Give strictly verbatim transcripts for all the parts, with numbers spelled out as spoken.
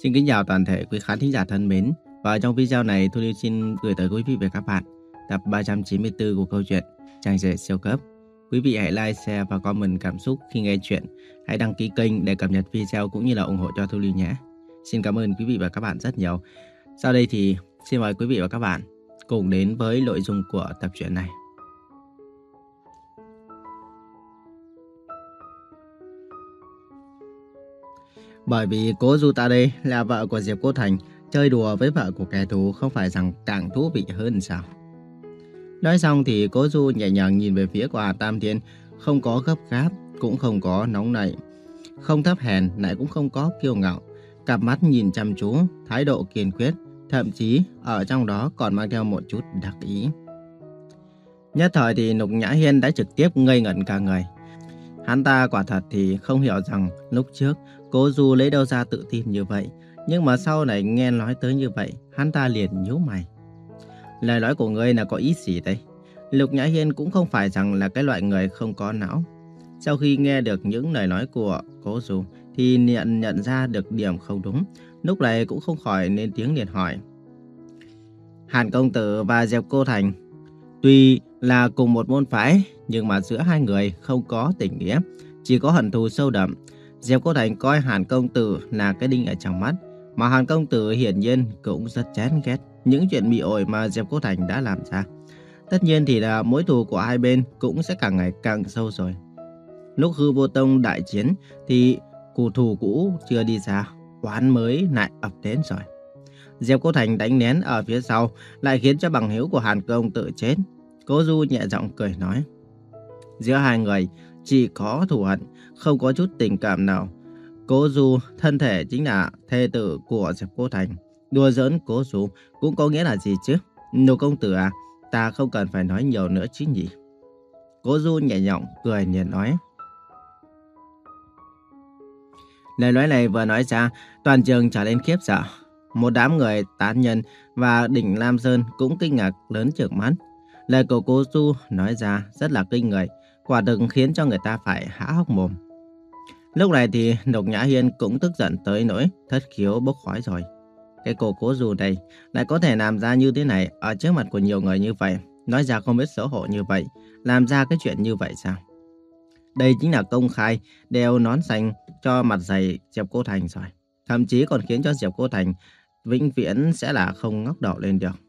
Xin kính chào toàn thể quý khán thính giả thân mến. Và trong video này, Thu Lưu xin gửi tới quý vị và các bạn tập ba trăm chín mươi tư của câu chuyện Chàng rể siêu cấp. Quý vị hãy like, share và comment cảm xúc khi nghe chuyện. Hãy đăng ký kênh để cập nhật video cũng như là ủng hộ cho Thu Lưu nhé. Xin cảm ơn quý vị và các bạn rất nhiều. Sau đây thì xin mời quý vị và các bạn cùng đến với nội dung của tập truyện này. Bởi vì cố Du ta đây là vợ của Diệp Cô Thành, chơi đùa với vợ của kẻ thù không phải rằng càng thú vị hơn sao? Nói xong thì cố Du nhẹ nhàng nhìn về phía của Hà Tam Thiên, không có gấp gáp, cũng không có nóng nảy, không thấp hèn, lại cũng không có kiêu ngạo. Cặp mắt nhìn chăm chú, thái độ kiên quyết, thậm chí ở trong đó còn mang theo một chút đắc ý. Nhất thời thì Lục Nhã Hiên đã trực tiếp ngây ngẩn cả người. Hắn ta quả thật thì không hiểu rằng lúc trước Cố Du lấy đâu ra tự tin như vậy, nhưng mà sau này nghe nói tới như vậy, hắn ta liền nhíu mày. Lời nói của ngươi là có ý gì đây? Lục Nhã Hiên cũng không phải rằng là cái loại người không có não. Sau khi nghe được những lời nói của Cố Du thì nhận nhận ra được điểm không đúng, lúc này cũng không khỏi nên tiếng liền hỏi. Hàn công tử và Diệp Cô Thành tuy là cùng một môn phái, nhưng mà giữa hai người không có tình nghĩa, chỉ có hận thù sâu đậm. Diệp Cô Thành coi Hàn công tử là cái đinh ở trong mắt, mà Hàn công tử hiển nhiên cũng rất chán ghét những chuyện bị ổi mà Diệp Cô Thành đã làm ra. Tất nhiên thì là mối thù của hai bên cũng sẽ càng ngày càng sâu rồi. Lúc Hư Vô Tông đại chiến thì cù thù cũ chưa đi ra, oán mới lại ập đến rồi. Diệp Cô Thành đánh nén ở phía sau lại khiến cho bằng hữu của Hàn công tử chết. Cố Du nhẹ giọng cười nói, giữa hai người chỉ có thù hận, không có chút tình cảm nào. Cố Du thân thể chính là thê tử của Diệp Cô Thành. Đùa giỡn Cố Du cũng có nghĩa là gì chứ? Lục công tử à, ta không cần phải nói nhiều nữa chứ nhỉ? Cố Du nhẹ nhõm cười liền nói. Lời nói này vừa nói ra, toàn trường trở nên khiếp sợ. Một đám người tán nhân và đỉnh Lam Sơn cũng kinh ngạc lớn trợn mắt. Lời của Cố Du nói ra rất là kinh người, quả thực khiến cho người ta phải há hốc mồm. Lúc này thì Lục Nhã Hiên cũng tức giận tới nỗi thất khiếu bốc khói rồi. Cái cô Cố Du này lại có thể làm ra như thế này ở trước mặt của nhiều người như vậy, nói ra không biết xấu hổ như vậy, làm ra cái chuyện như vậy sao? Đây chính là công khai đeo nón xanh cho mặt dày Diệp Cô Thành rồi. Thậm chí còn khiến cho Diệp Cô Thành vĩnh viễn sẽ là không ngóc đầu lên được.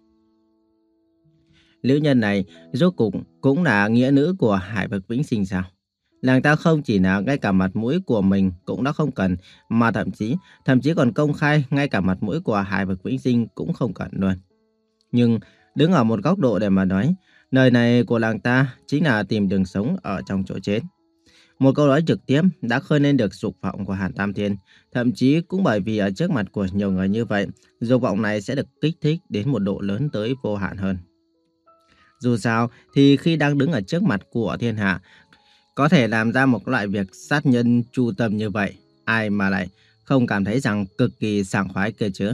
Nữ nhân này rốt cục cũng là nghĩa nữ của Hải Vực Vĩnh Sinh sao? Nàng ta không chỉ là ngay cả mặt mũi của mình cũng đã không cần, mà thậm chí thậm chí còn công khai ngay cả mặt mũi của Hải Vực Vĩnh Sinh cũng không cần luôn. Nhưng đứng ở một góc độ để mà nói, lời này của nàng ta chính là tìm đường sống ở trong chỗ chết. Một câu nói trực tiếp đã khơi lên được dục vọng của Hàn Tam Thiên, thậm chí cũng bởi vì ở trước mặt của nhiều người như vậy, dục vọng này sẽ được kích thích đến một độ lớn tới vô hạn hơn. Dù sao thì khi đang đứng ở trước mặt của thiên hạ, có thể làm ra một loại việc sát nhân chu tâm như vậy, ai mà lại không cảm thấy rằng cực kỳ sảng khoái cơ chứ?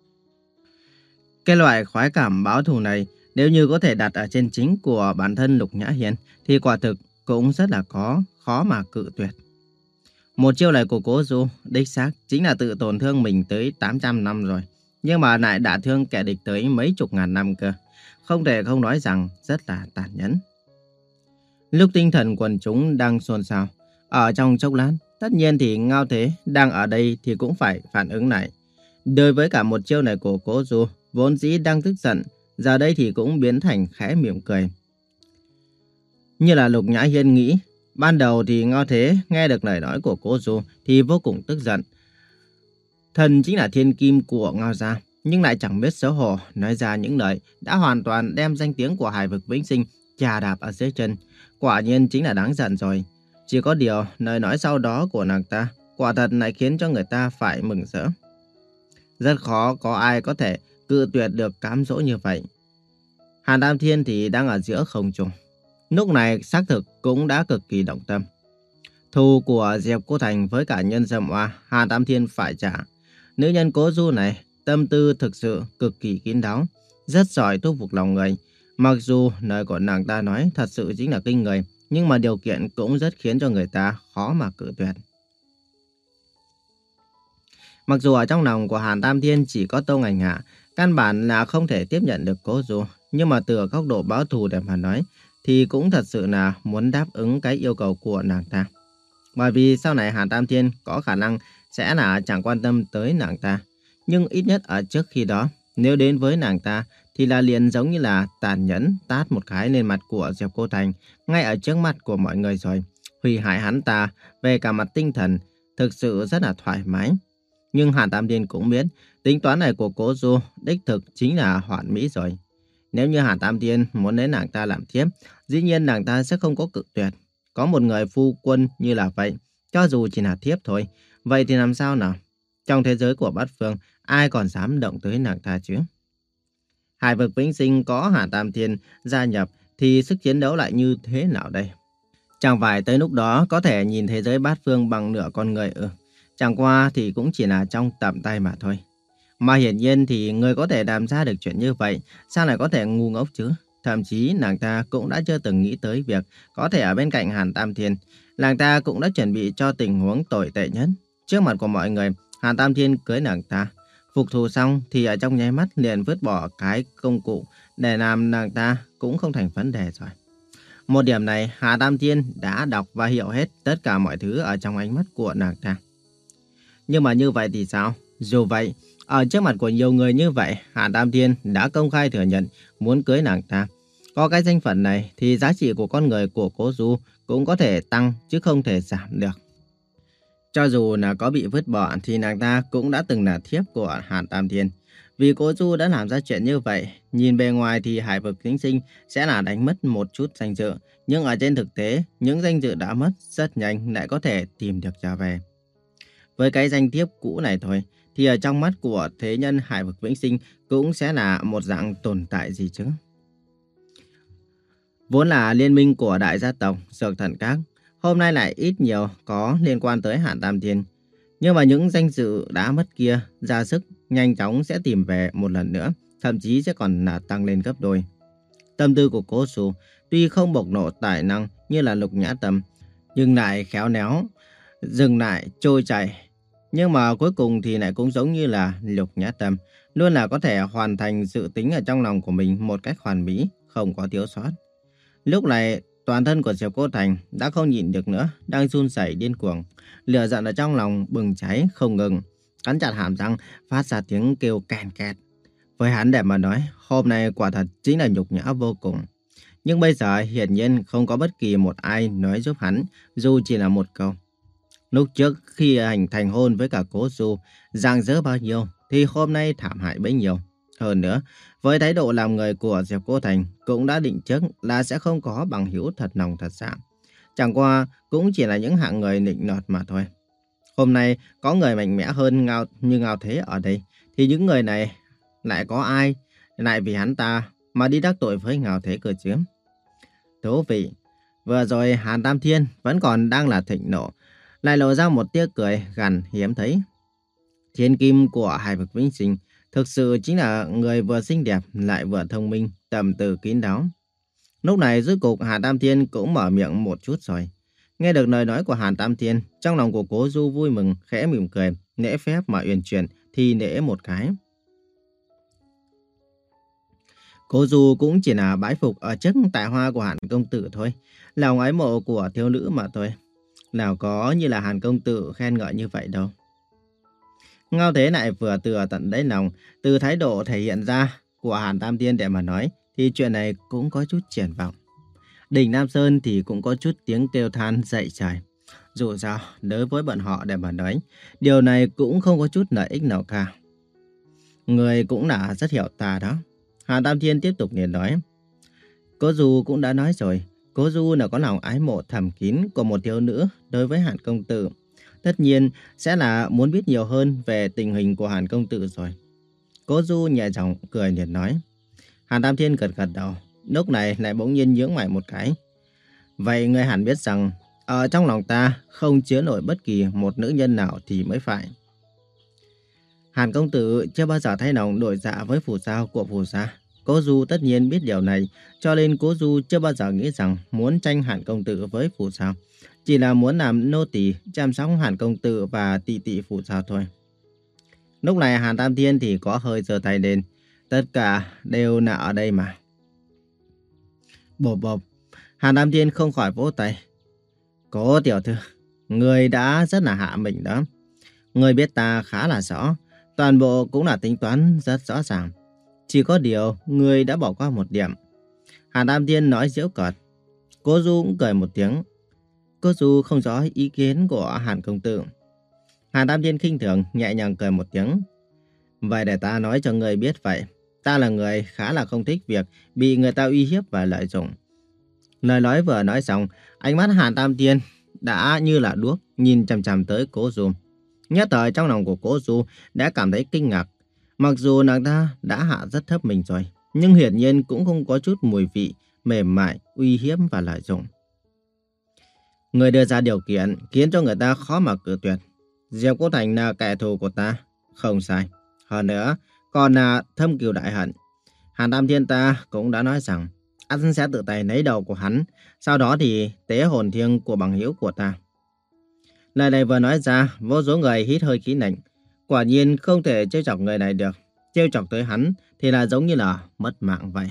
Cái loại khoái cảm báo thù này, nếu như có thể đặt ở trên chính của bản thân Lục Nhã Hiên, thì quả thực cũng rất là có, khó mà cự tuyệt. Một chiêu này của Cố Du, đích xác chính là tự tổn thương mình tới tám trăm năm rồi, nhưng mà lại đả thương kẻ địch tới mấy chục ngàn năm cơ. Không thể không nói rằng rất là tàn nhẫn. Lúc tinh thần quần chúng đang xôn xao, ở trong chốc lát, tất nhiên thì Ngao Thế đang ở đây thì cũng phải phản ứng lại. Đối với cả một chiêu này của Cố Du, vốn dĩ đang tức giận, giờ đây thì cũng biến thành khẽ mỉm cười. Như là Lục Nhã Hiên nghĩ, ban đầu thì Ngao Thế nghe được lời nói của Cố Du thì vô cùng tức giận. Thần chính là thiên kim của Ngao gia, nhưng lại chẳng biết xấu hổ nói ra những lời đã hoàn toàn đem danh tiếng của Hải Vực Vĩnh Sinh chà đạp ở dưới chân. Quả nhiên chính là đáng giận rồi. Chỉ có điều lời nói sau đó của nàng ta quả thật lại khiến cho người ta phải mừng rỡ. Rất khó có ai có thể cự tuyệt được cám dỗ như vậy. Hàn Tam Thiên thì đang ở giữa không trung. Lúc này xác thực cũng đã cực kỳ động tâm. Thù của Diệp Cô Thành với cả nhân dâm oa, Hàn Tam Thiên phải trả. Nữ nhân Cố Du này tâm tư thực sự cực kỳ kín đáo, rất giỏi thu phục lòng người. Mặc dù lời của nàng ta nói thật sự chính là kinh người, nhưng mà điều kiện cũng rất khiến cho người ta khó mà cự tuyệt. Mặc dù ở trong lòng của Hàn Tam Thiên chỉ có Tô Ngành Hạ, căn bản là không thể tiếp nhận được Cố Du, nhưng mà từ góc độ báo thù để mà nói, thì cũng thật sự là muốn đáp ứng cái yêu cầu của nàng ta. Bởi vì sau này Hàn Tam Thiên có khả năng sẽ là chẳng quan tâm tới nàng ta. Nhưng ít nhất ở trước khi đó, nếu đến với nàng ta thì là liền giống như là tàn nhẫn tát một cái lên mặt của Diệp Cô Thành ngay ở trước mặt của mọi người rồi. Hủy hại hắn ta về cả mặt tinh thần, thực sự rất là thoải mái. Nhưng Hàn Tam Thiên cũng biết tính toán này của Cố Du đích thực chính là hoàn mỹ rồi. Nếu như Hàn Tam Thiên muốn lấy nàng ta làm thiếp, dĩ nhiên nàng ta sẽ không có cự tuyệt. Có một người phu quân như là vậy, cho dù chỉ là thiếp thôi, vậy thì làm sao nào? Trong thế giới của bát phương, ai còn dám động tới nàng ta chứ? Hải vực vĩnh sinh có Hàn Tam Thiên gia nhập thì sức chiến đấu lại như thế nào đây? Chẳng phải tới lúc đó có thể nhìn thế giới bát phương bằng nửa con người ư? Chẳng qua thì cũng chỉ là trong tầm tay mà thôi. Mà hiển nhiên thì người có thể làm ra được chuyện như vậy, sao lại có thể ngu ngốc chứ? Thậm chí nàng ta cũng đã chưa từng nghĩ tới việc có thể ở bên cạnh Hàn Tam Thiên. Nàng ta cũng đã chuẩn bị cho tình huống tồi tệ nhất. Trước mặt của mọi người, Hàn Tam Thiên cưới nàng ta. Phục thù xong thì ở trong nháy mắt liền vứt bỏ cái công cụ để làm nàng ta cũng không thành vấn đề rồi. Một điểm này Hàn Tam Thiên đã đọc và hiểu hết tất cả mọi thứ ở trong ánh mắt của nàng ta. Nhưng mà như vậy thì sao? Dù vậy, ở trước mặt của nhiều người như vậy, Hàn Tam Thiên đã công khai thừa nhận muốn cưới nàng ta. Có cái danh phận này thì giá trị của con người của Cố Du cũng có thể tăng chứ không thể giảm được. Cho dù là có bị vứt bỏ thì nàng ta cũng đã từng là thiếp của Hàn Tam Thiên. Vì Cố Du đã làm ra chuyện như vậy, nhìn bề ngoài thì Hải vực vĩnh sinh sẽ là đánh mất một chút danh dự. Nhưng ở trên thực tế, những danh dự đã mất rất nhanh lại có thể tìm được trở về. Với cái danh thiếp cũ này thôi, thì ở trong mắt của thế nhân Hải vực vĩnh sinh cũng sẽ là một dạng tồn tại gì chứ. Vốn là liên minh của đại gia tộc Dược Thần Các, hôm nay lại ít nhiều có liên quan tới Hàn Tam Thiên. Nhưng mà những danh dự đã mất kia, ra sức nhanh chóng sẽ tìm về một lần nữa, thậm chí sẽ còn là tăng lên gấp đôi. Tâm tư của Cố Du tuy không bộc lộ tài năng như là Lục Nhã Tâm, nhưng lại khéo léo, dừng lại, trôi chảy. Nhưng mà cuối cùng thì lại cũng giống như là Lục Nhã Tâm, luôn là có thể hoàn thành dự tính ở trong lòng của mình một cách hoàn mỹ, không có thiếu sót. Lúc này, toàn thân của Diệp Cô Thành đã không nhịn được nữa, đang run rẩy điên cuồng. Lửa giận ở trong lòng bừng cháy không ngừng, cắn chặt hàm răng, phát ra tiếng kêu kèn kẹt. Với hắn để mà nói, hôm nay quả thật chính là nhục nhã vô cùng. Nhưng bây giờ hiển nhiên không có bất kỳ một ai nói giúp hắn, dù chỉ là một câu. Lúc trước khi hành thành hôn với cả Cố Du, rạng rỡ bao nhiêu, thì hôm nay thảm hại bấy nhiêu. Hơn nữa, với thái độ làm người của Diệp Cô Thành cũng đã định trước là sẽ không có bằng hữu thật lòng thật dạ. Chẳng qua cũng chỉ là những hạng người nịnh nọt mà thôi. Hôm nay có người mạnh mẽ hơn Ngao như Ngao Thế ở đây, thì những người này lại có ai lại vì hắn ta mà đi đắc tội với Ngao Thế cơ chứ? Thú vị, vừa rồi Hàn Tam Thiên vẫn còn đang là thịnh nộ, lại lộ ra một tia cười gằn hiếm thấy. Thiên kim của Hải vực vĩnh sinh thực sự chính là người vừa xinh đẹp lại vừa thông minh, tầm từ kín đáo. Lúc này rốt cục Hàn Tam Thiên cũng mở miệng một chút rồi. Nghe được lời nói của Hàn Tam Thiên, trong lòng của Cố Du vui mừng, khẽ mỉm cười, nể phép mà uyển chuyển thì nể một cái. Cố Du cũng chỉ là bái phục ở trước tài hoa của Hàn công tử thôi, lòng ái mộ của thiếu nữ mà thôi. Nào có như là Hàn công tử khen ngợi như vậy đâu. Ngao Thế lại vừa từ tận đáy lòng, từ thái độ thể hiện ra của Hàn Tam Thiên để mà nói, thì chuyện này cũng có chút triển vọng. Đỉnh Nam Sơn thì cũng có chút tiếng kêu than dậy trời. Dù sao, đối với bọn họ để mà nói, điều này cũng không có chút lợi ích nào cả. Người cũng là rất hiểu ta đó. Hàn Tam Thiên tiếp tục liền nói. Cố Du cũng đã nói rồi, Cố Du là có lòng ái mộ thầm kín của một thiếu nữ đối với Hàn công tử. Tất nhiên sẽ là muốn biết nhiều hơn về tình hình của Hàn công tử rồi. Cố Du nhẹ giọng cười liền nói. Hàn Tam Thiên gật gật đầu, lúc này lại bỗng nhiên nhướng mày một cái. Vậy ngươi hẳn biết rằng, ở trong lòng ta không chứa nổi bất kỳ một nữ nhân nào thì mới phải. Hàn công tử chưa bao giờ thay lòng đổi dạ với phù sao của phù gia. Cố Du tất nhiên biết điều này, cho nên Cố Du chưa bao giờ nghĩ rằng muốn tranh Hàn công tử với phù sao. Chỉ là muốn làm nô tỳ chăm sóc Hàn công tử và tỷ tỷ phù sao thôi. Lúc này Hàn Tam Thiên thì có hơi giơ tay lên. Tất cả đều là ở đây mà. Bộp bộp. Hàn Tam Thiên không khỏi vỗ tay. Cố tiểu thư, người đã rất là hạ mình đó. Người biết ta khá là rõ. Toàn bộ cũng là tính toán rất rõ ràng. Chỉ có điều, người đã bỏ qua một điểm. Hàn Tam Thiên nói giễu cợt. Cố Du cũng cười một tiếng. Cố Du không rõ ý kiến của Hàn công tử. Hàn Tam Thiên khinh thường nhẹ nhàng cười một tiếng. Vậy để ta nói cho người biết vậy. Ta là người khá là không thích việc bị người ta uy hiếp và lợi dụng. Lời nói vừa nói xong, ánh mắt Hàn Tam Thiên đã như là đuốc nhìn chằm chằm tới Cố Du. Nhất thời trong lòng của Cố Du đã cảm thấy kinh ngạc. Mặc dù nàng ta đã hạ rất thấp mình rồi, nhưng hiển nhiên cũng không có chút mùi vị mềm mại, uy hiếp và lợi dụng. Người đưa ra điều kiện khiến cho người ta khó mà cự tuyệt. Diệp Cô Thành là kẻ thù của ta, không sai. Hơn nữa, còn là thâm cừu đại hận. Hàn Tam Thiên ta cũng đã nói rằng anh sẽ tự tay lấy đầu của hắn, sau đó thì tế hồn thiêng của bằng hữu của ta. Lời này vừa nói ra, vô số người hít hơi khí lạnh. Quả nhiên không thể trêu chọc người này được. Trêu chọc tới hắn thì là giống như là mất mạng vậy.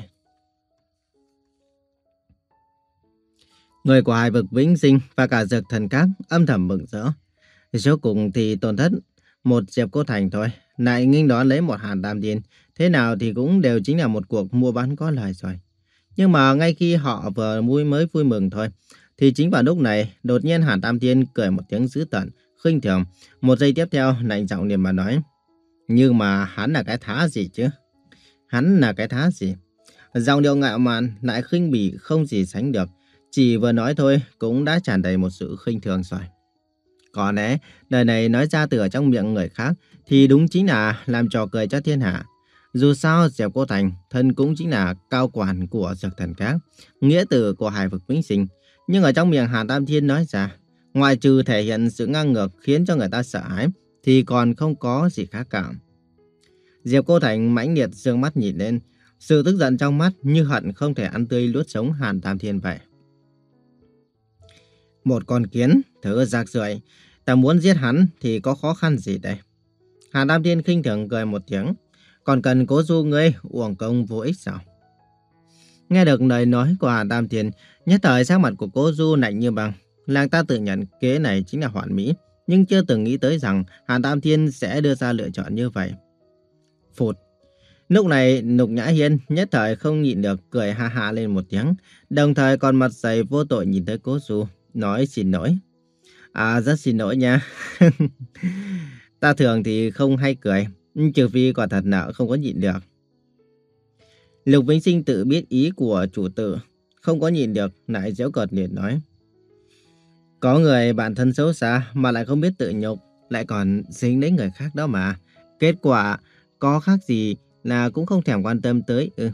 Người của Hải vực Vĩnh Sinh và cả Dược Thần Các âm thầm mừng rỡ. Số cùng thì tổn thất một Diệp Cô Thành thôi, lại nghênh đón lấy một Hàn Tam Thiên, thế nào thì cũng đều chính là một cuộc mua bán có lời rồi. Nhưng mà ngay khi họ vừa vui mới vui mừng thôi, thì chính vào lúc này, đột nhiên Hàn Tam Thiên cười một tiếng dữ tợn, khinh thường. Một giây tiếp theo, lạnh giọng liền mà nói. Nhưng mà hắn là cái thá gì chứ? Hắn là cái thá gì? Giọng điệu ngạo mạn lại khinh bỉ không gì sánh được. Chỉ vừa nói thôi cũng đã tràn đầy một sự khinh thường rồi. Có lẽ lời này nói ra từ ở trong miệng người khác thì đúng chính là làm trò cười cho thiên hạ. Dù sao Diệp Cô Thành thân cũng chính là cao quản của Dược Thần Các, nghĩa tử của Hải vực Vĩnh Sinh. Nhưng ở trong miệng Hàn Tam Thiên nói ra, ngoại trừ thể hiện sự ngang ngược khiến cho người ta sợ hãi, thì còn không có gì khác cả. Diệp Cô Thành mãnh liệt dương mắt nhìn lên, sự tức giận trong mắt như hận không thể ăn tươi nuốt sống Hàn Tam Thiên vậy. Một con kiến, thứ rác rưởi, ta muốn giết hắn thì có khó khăn gì đây? Hàn Tam Thiên khinh thường cười một tiếng, còn cần Cố Du ngươi uổng công vô ích sao? Nghe được lời nói của Hàn Tam Thiên, nhất thời sắc mặt của Cố Du lạnh như băng. Nàng ta tự nhận kế này chính là hoàn mỹ, nhưng chưa từng nghĩ tới rằng Hàn Tam Thiên sẽ đưa ra lựa chọn như vậy. Phụt. Lúc này Lục Nhã Hiên nhất thời không nhịn được cười ha ha lên một tiếng, đồng thời còn mặt dày vô tội nhìn tới Cố Du, nói xin lỗi. À, rất xin lỗi nha. Ta thường thì không hay cười, trừ phi quả thật nợ không có nhịn được. Lục Vĩnh Sinh tự biết ý của chủ tử, không có nhịn được, lại giễu cợt liền nói. Có người bản thân xấu xa mà lại không biết tự nhục, lại còn dính đến người khác đó mà. Kết quả có khác gì là cũng không thèm quan tâm tới. Ừ.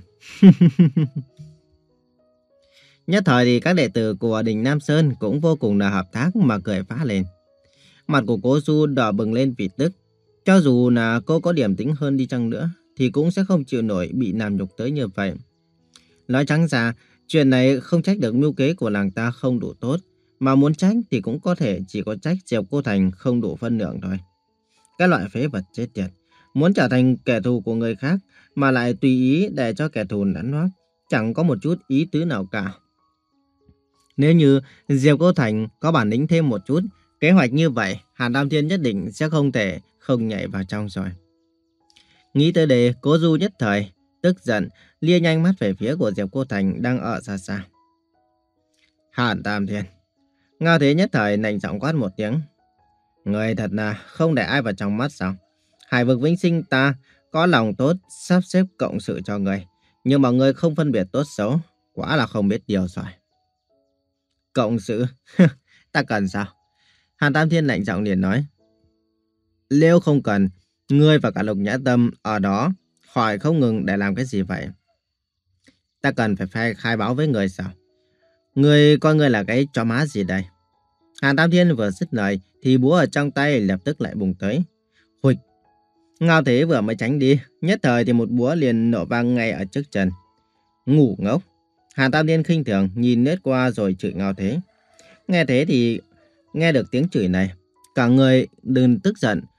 Nhất thời thì các đệ tử của Đình Nam Sơn cũng vô cùng là hợp tác mà cười phá lên. Mặt của Cố Du đỏ bừng lên vì tức. Cho dù là cô có điểm tính hơn đi chăng nữa, thì cũng sẽ không chịu nổi bị làm nhục tới như vậy. Nói trắng ra, chuyện này không trách được mưu kế của nàng ta không đủ tốt, mà muốn trách thì cũng có thể chỉ có trách Diệp Cô Thành không đủ phân lượng thôi. Cái loại phế vật chết tiệt, muốn trở thành kẻ thù của người khác mà lại tùy ý để cho kẻ thù lấn loát, chẳng có một chút ý tứ nào cả. Nếu như Diệp Cô Thành có bản lĩnh thêm một chút, kế hoạch như vậy, Hàn Tam Thiên nhất định sẽ không thể không nhảy vào trong rồi. Nghĩ tới đây, Cố Du nhất thời tức giận, lia nhanh mắt về phía của Diệp Cô Thành đang ở xa xa. Hàn Tam Thiên. Ngao Thế nhất thời lạnh giọng quát một tiếng. Người thật là không để ai vào trong mắt sao? Hải vực Vĩnh Sinh ta có lòng tốt sắp xếp cộng sự cho người, nhưng mà người không phân biệt tốt xấu, quả là không biết điều rồi. Cộng sự? Ta cần sao? Hàn Tam Thiên lạnh giọng liền nói. Nếu không cần, ngươi và cả Lục Nhã Tâm ở đó hỏi không ngừng để làm cái gì vậy? Ta cần phải khai, khai báo với người sao? Ngươi coi ngươi là cái chó má gì đây? Hàn Tam Thiên vừa dứt lời thì búa ở trong tay lập tức lại bùng tới. Huỵch! Ngao Thế vừa mới tránh đi, nhất thời thì một búa liền nổ vang ngay ở trước chân. Ngủ ngốc! Hàn Tam Thiên khinh thường nhìn lướt qua rồi chửi Ngao Thế. Nghe thế thì nghe được tiếng chửi này, cả người đừng tức giận,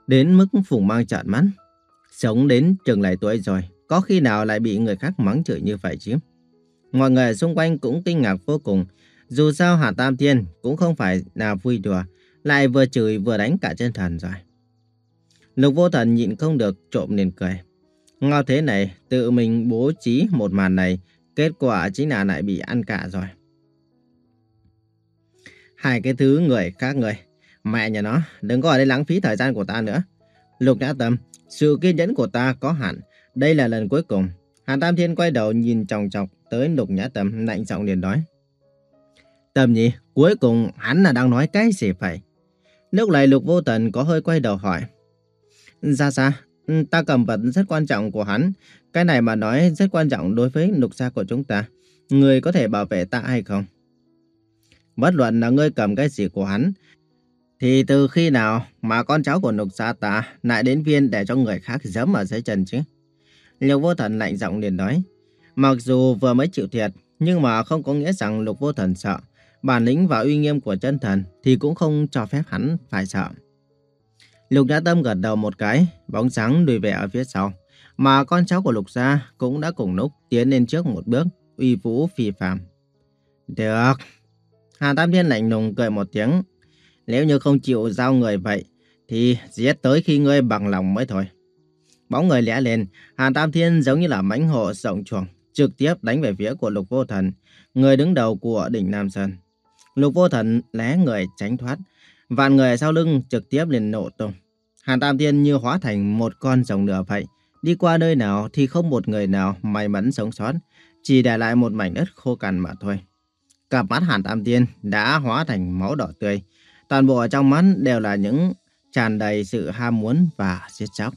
đến mức Phùng Mang trợn mắt. Sống đến chừng này tuổi rồi, có khi nào lại bị người khác mắng chửi như vậy chứ? Mọi người xung quanh cũng kinh ngạc vô cùng. Dù sao Hàn Tam Thiên cũng không phải là vui đùa, lại vừa chửi vừa đánh cả chân thần rồi. Lục Vô Thần nhịn không được trộm nên cười. Ngao Thế này tự mình bố trí một màn này, kết quả chính là lại bị ăn cả rồi. Hai cái thứ người khác người. Mẹ nhà nó, đừng có ở đây lãng phí thời gian của ta nữa. Lục Nhã Tâm, sự kiên nhẫn của ta có hạn. Đây là lần cuối cùng. Hàn Tam Thiên quay đầu nhìn chòng chọc tới Lục Nhã Tâm, lạnh giọng liền nói. Tâm nhỉ, cuối cùng hắn là đang nói cái gì vậy? Lúc này Lục Vô Thần có hơi quay đầu hỏi. Ra ra, ta cầm vật rất quan trọng của hắn. Cái này mà nói rất quan trọng đối với lục gia của chúng ta. Người có thể bảo vệ ta hay không? Bất luận là ngươi cầm cái gì của hắn, thì từ khi nào mà con cháu của lục gia ta lại đến viên để cho người khác giẫm ở dưới chân chứ? Lục Vô Thần lạnh giọng liền nói. Mặc dù vừa mới chịu thiệt, nhưng mà không có nghĩa rằng Lục Vô Thần sợ. Bản lĩnh và uy nghiêm của chân thần thì cũng không cho phép hắn phải sợ. Lục Nhã Tâm gật đầu một cái, bóng sáng lùi về ở phía sau. Mà con cháu của Lục gia cũng đã cùng lúc tiến lên trước một bước, uy vũ phi phàm. Được. Hà Tam Thiên lạnh lùng cười một tiếng. Nếu như không chịu giao người vậy, thì giết tới khi ngươi bằng lòng mới thôi. Bóng người lẽ lên, Hà Tam Thiên giống như là mãnh hổ rộng chuồng, trực tiếp đánh về phía của Lục Vô Thần, người đứng đầu của đỉnh Nam Sơn. Lục Vô Thần lé người tránh thoát, vạn người sau lưng trực tiếp liền nổ tung. Hàn Tam Thiên như hóa thành một con rồng lửa vậy, đi qua nơi nào thì không một người nào may mắn sống sót, chỉ để lại một mảnh đất khô cằn mà thôi. Cặp mắt Hàn Tam Thiên đã hóa thành máu đỏ tươi, toàn bộ ở trong mắt đều là những tràn đầy sự ham muốn và giết chóc.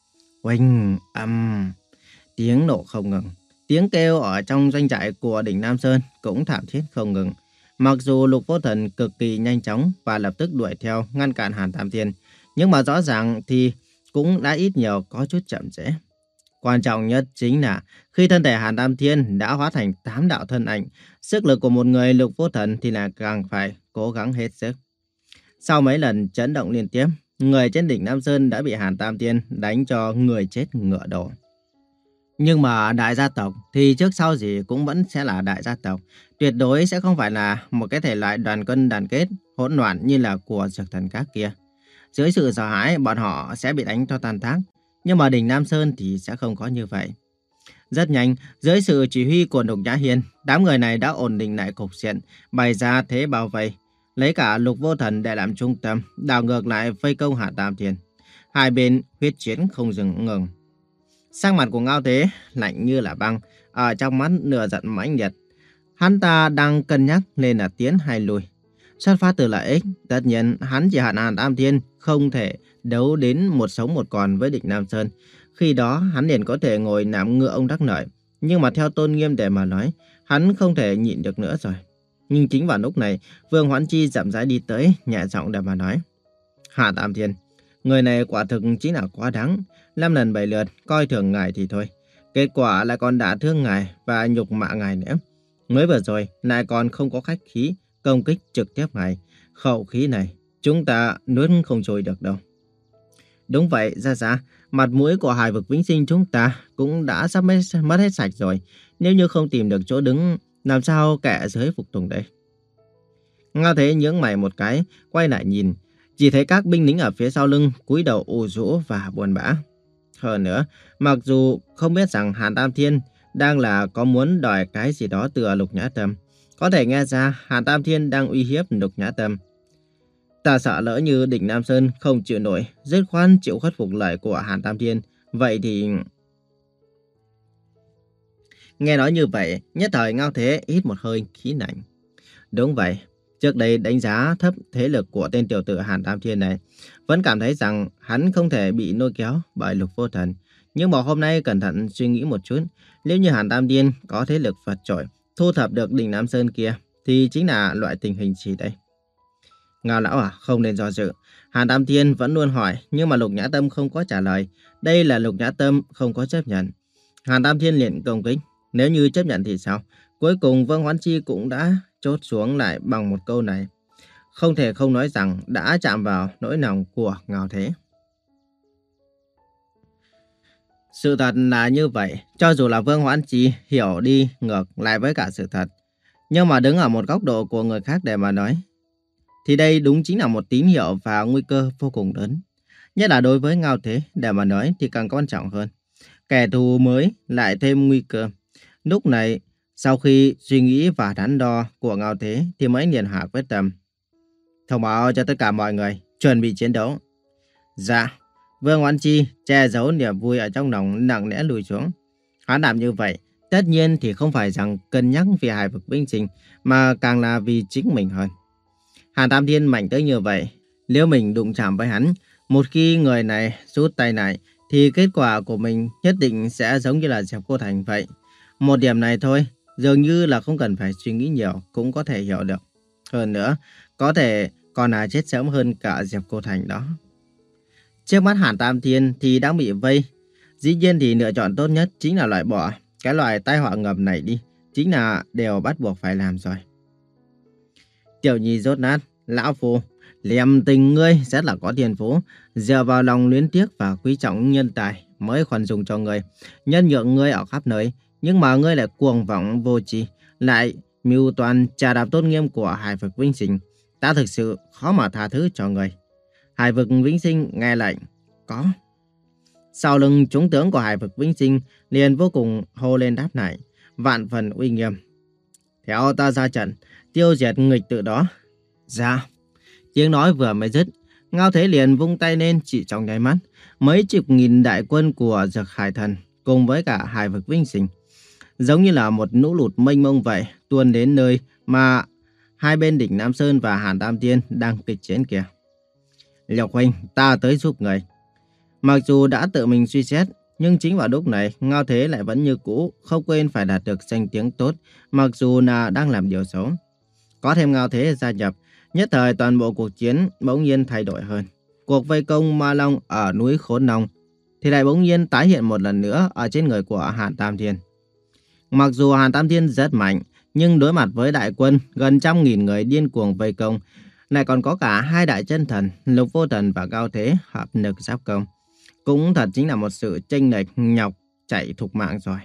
Oanh âm, tiếng nổ không ngừng, tiếng kêu ở trong doanh trại của đỉnh Nam Sơn cũng thảm thiết không ngừng. Mặc dù Lục Vô Thần cực kỳ nhanh chóng và lập tức đuổi theo ngăn cản Hàn Tam Thiên, nhưng mà rõ ràng thì cũng đã ít nhiều có chút chậm trễ. Quan trọng nhất chính là khi thân thể Hàn Tam Thiên đã hóa thành tám đạo thân ảnh, sức lực của một người Lục Vô Thần thì là càng phải cố gắng hết sức. Sau mấy lần chấn động liên tiếp, người trên đỉnh Nam Sơn đã bị Hàn Tam Thiên đánh cho người chết ngựa đổ. Nhưng mà đại gia tộc thì trước sau gì cũng vẫn sẽ là đại gia tộc, tuyệt đối sẽ không phải là một cái thể loại đoàn quân đoàn kết hỗn loạn như là của Dược Thần Các kia. Dưới sự sợ hãi, bọn họ sẽ bị đánh cho tan tác, nhưng mà đỉnh Nam Sơn thì sẽ không có như vậy. Rất nhanh, dưới sự chỉ huy của Lục Nhã Hiên, đám người này đã ổn định lại cục diện, bày ra thế bao vây, lấy cả Lục Vô Thần để làm trung tâm, đảo ngược lại vây công Hàn Tam Thiên. Hai bên huyết chiến không dừng ngừng. Sắc mặt của Ngao Thế lạnh như là băng, ở trong mắt nửa giận mãnh liệt. Hắn ta đang cân nhắc nên là tiến hay lùi. Xuất phát từ lợi ích, tất nhiên hắn chỉ hạn Hàn Tam Thiên không thể đấu đến một sống một còn với địch Nam Sơn. Khi đó hắn liền có thể ngồi nắm ngựa ông đắc lợi. Nhưng mà theo tôn nghiêm để mà nói, hắn không thể nhịn được nữa rồi. Nhưng chính vào lúc này, Vương Hoãn Chi chậm rãi đi tới, nhẹ giọng để mà nói. Hàn Tam Thiên, người này quả thực chính là quá đáng. Năm lần bảy lượt, coi thường ngài thì thôi. Kết quả lại còn đả thương ngài và nhục mạ ngài nữa. Mới vừa rồi, lại còn không có khách khí, công kích trực tiếp ngài. Khẩu khí này, chúng ta nuốt không trôi được đâu. Đúng vậy, ra ra, mặt mũi của Hải Vực Vĩnh Sinh chúng ta cũng đã sắp mất hết sạch rồi. Nếu như không tìm được chỗ đứng, làm sao kẻ dưới phục tùng đây? Ngao Thế nhướng mày một cái, quay lại nhìn, chỉ thấy các binh lính ở phía sau lưng cúi đầu u rũ và buồn bã. Hơn nữa, mặc dù không biết rằng Hàn Tam Thiên đang là có muốn đòi cái gì đó từ Lục Nhã Tâm, có thể nghe ra Hàn Tam Thiên đang uy hiếp Lục Nhã Tâm. Ta sợ lỡ như đỉnh Nam Sơn không chịu nổi, dứt khoát chịu khuất phục lời của Hàn Tam Thiên, vậy thì... Nghe nói như vậy, nhất thời Ngao Thế hít một hơi khí lạnh. Đúng vậy, trước đây đánh giá thấp thế lực của tên tiểu tử Hàn Tam Thiên này, vẫn cảm thấy rằng hắn không thể bị lôi kéo bởi Lục Vô Thần. Nhưng mà hôm nay cẩn thận suy nghĩ một chút, nếu như Hàn Tam Thiên có thế lực vượt trội, thu thập được đỉnh Nam Sơn kia, thì chính là loại tình hình gì đây? Ngao lão à, không nên do dự. Hàn Tam Thiên vẫn luôn hỏi, nhưng mà Lục Nhã Tâm không có trả lời. Đây là Lục Nhã Tâm không có chấp nhận. Hàn Tam Thiên liền công kích. Nếu như chấp nhận thì sao? Cuối cùng Vương Hoãn Chi cũng đã chốt xuống lại bằng một câu này. Không thể không nói rằng đã chạm vào nỗi lòng của Ngao Thế. Sự thật là như vậy, cho dù là Vương Hoãn Chi hiểu đi ngược lại với cả sự thật. Nhưng mà đứng ở một góc độ của người khác để mà nói, thì đây đúng chính là một tín hiệu và nguy cơ vô cùng lớn. Nhất là đối với Ngao Thế để mà nói thì càng quan trọng hơn. Kẻ thù mới lại thêm nguy cơ. Lúc này, sau khi suy nghĩ và đắn đo của Ngao Thế thì mới liền hạ quyết tâm. Thông báo cho tất cả mọi người, chuẩn bị chiến đấu. Dạ, Vương Oán Chi che giấu niềm vui ở trong lòng nặng nề lùi xuống. Hắn làm như vậy, tất nhiên thì không phải rằng cân nhắc vì Hải vực vĩnh sinh, mà càng là vì chính mình hơn. Hàn Tam Thiên mạnh tới như vậy, nếu mình đụng chạm với hắn, một khi người này rút tay lại, thì kết quả của mình nhất định sẽ giống như là Diệp Cô Thành vậy. Một điểm này thôi, dường như là không cần phải suy nghĩ nhiều cũng có thể hiểu được. Hơn nữa, có thể còn là chết sớm hơn cả Diệp Cô Thành đó. Trước mắt Hàn Tam Thiên thì đang bị vây. Dĩ nhiên thì lựa chọn tốt nhất chính là loại bỏ cái loại tai họa ngầm này đi. Chính là đều bắt buộc phải làm rồi. Tiểu Nhi rốt nát, lão phu, liềm tình ngươi rất là có tiền phú. Dựa vào lòng luyến tiếc và quý trọng nhân tài mới khoản dùng cho ngươi. Nhân nhượng ngươi ở khắp nơi. Nhưng mà ngươi lại cuồng vọng vô tri, lại mưu toàn trà đạp tôn nghiêm của Hải vực vĩnh sinh. Ta thực sự khó mà tha thứ cho ngươi. Hải vực vĩnh sinh nghe lệnh. Có. Sau lưng chúng tướng của Hải vực vĩnh sinh liền vô cùng hô lên đáp lại, vạn phần uy nghiêm. Theo ta ra trận, tiêu diệt nghịch tự đó. Dạ. Tiếng nói vừa mới dứt, Ngao Thế liền vung tay lên, chỉ trong nháy mắt, mấy chục nghìn đại quân của Dược Hải Thần cùng với cả Hải vực vĩnh sinh, giống như là một lũ lụt mênh mông vậy, tuôn đến nơi mà hai bên đỉnh Nam Sơn và Hàn Tam Thiên đang kịch chiến kia. Lộc huynh, ta tới giúp người. Mặc dù đã tự mình suy xét, nhưng chính vào lúc này, Ngao Thế lại vẫn như cũ, không quên phải đạt được danh tiếng tốt, mặc dù là đang làm điều xấu. Có thêm Ngao Thế gia nhập, nhất thời toàn bộ cuộc chiến bỗng nhiên thay đổi hơn. Cuộc vây công Ma Long ở núi Khốn Long thì lại bỗng nhiên tái hiện một lần nữa ở trên người của Hàn Tam Thiên. Mặc dù Hàn Tam Thiên rất mạnh, nhưng đối mặt với đại quân gần trăm nghìn người điên cuồng vây công, lại còn có cả hai đại chân thần Lục Vô Thần và Ngao Thế hợp lực giáp công, cũng thật chính là một sự chênh lệch nhọc chạy thục mạng rồi.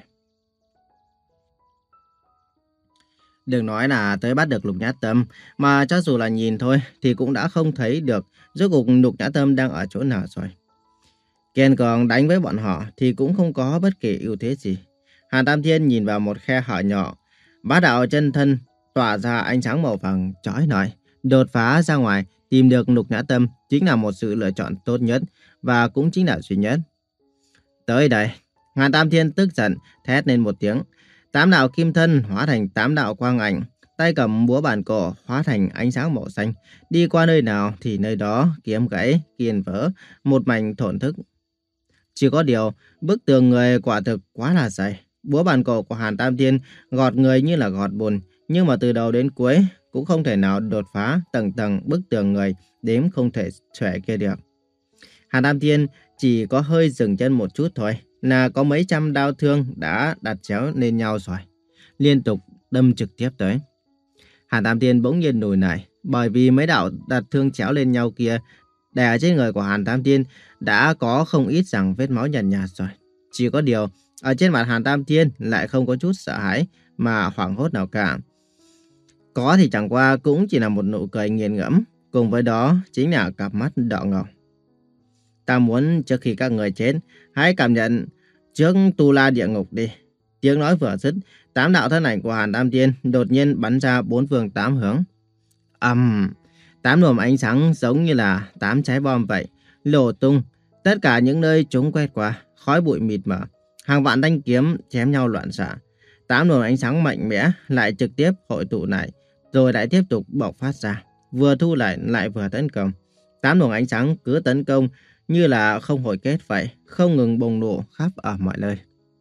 Đừng nói là tới bắt được Lục Nhã Tâm, mà cho dù là nhìn thôi thì cũng đã không thấy được rốt cuộc Lục Nhã Tâm đang ở chỗ nào rồi. Kiên cường đánh với bọn họ thì cũng không có bất kỳ ưu thế gì. Hàn Tam Thiên nhìn vào một khe hở nhỏ, bá đạo chân thân tỏa ra ánh sáng màu vàng chói lọi, đột phá ra ngoài tìm được Lục Nhã Tâm chính là một sự lựa chọn tốt nhất và cũng chính là duy nhất. Tới đây, Hàn Tam Thiên tức giận thét lên một tiếng, tám đạo kim thân hóa thành tám đạo quang ảnh, tay cầm búa bàn cổ hóa thành ánh sáng màu xanh, đi qua nơi nào thì nơi đó kiếm gãy, kiên vỡ, một mảnh thổn thức. Chỉ có điều, bức tường người quả thực quá là dày. Búa bàn cổ của Hàn Tam Thiên gọt người như là gọt bùn, nhưng mà từ đầu đến cuối cũng không thể nào đột phá tầng tầng bức tường người đếm không thể xuể kia được. Hàn Tam Thiên chỉ có hơi dừng chân một chút thôi, là có mấy trăm đao thương đã đặt chéo lên nhau rồi, liên tục đâm trực tiếp tới. Hàn Tam Thiên bỗng nhiên lùi lại, bởi vì mấy đạo đặt thương chéo lên nhau kia để ở trên người của Hàn Tam Thiên đã có không ít rằng vết máu nhàn nhạt, nhạt rồi. Chỉ có điều, ở trên mặt Hàn Tam Thiên lại không có chút sợ hãi mà hoảng hốt nào cả. Có thì chẳng qua cũng chỉ là một nụ cười nghiền ngẫm, cùng với đó chính là cặp mắt đỏ ngầu. Ta muốn trước khi các người chết, hãy cảm nhận trước tu la địa ngục đi. Tiếng nói vừa dứt, tám đạo thân ảnh của Hàn Tam Thiên đột nhiên bắn ra bốn phương tám hướng. Ầm, um, tám luồng ánh sáng giống như là tám trái bom vậy, nổ tung. Tất cả những nơi chúng quét qua, khói bụi mịt mờ, hàng vạn thanh kiếm chém nhau loạn xạ. Tám luồng ánh sáng mạnh mẽ lại trực tiếp hội tụ lại, rồi lại tiếp tục bộc phát ra, vừa thu lại lại vừa tấn công. Tám luồng ánh sáng cứ tấn công như là không hồi kết vậy, không ngừng bùng nổ khắp ở mọi nơi.